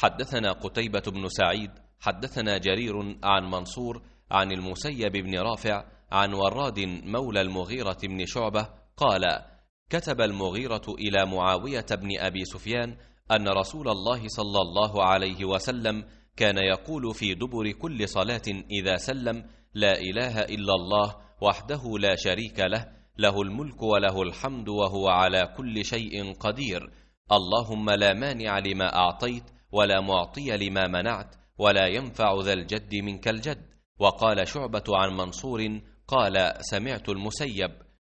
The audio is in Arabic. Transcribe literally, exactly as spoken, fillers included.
حدثنا قتيبة بن سعيد حدثنا جرير عن منصور عن المسيب بن رافع عن وراد مولى المغيرة بن شعبة قال: كتب المغيرة إلى معاوية بن أبي سفيان أن رسول الله صلى الله عليه وسلم كان يقول في دبر كل صلاة إذا سلم: لا إله إلا الله وحده لا شريك له، له الملك وله الحمد وهو على كل شيء قدير، اللهم لا مانع لما أعطيت ولا معطي لما منعت ولا ينفع ذا الجد منك الجد. وقال شعبة عن منصور قال: سمعت المسيب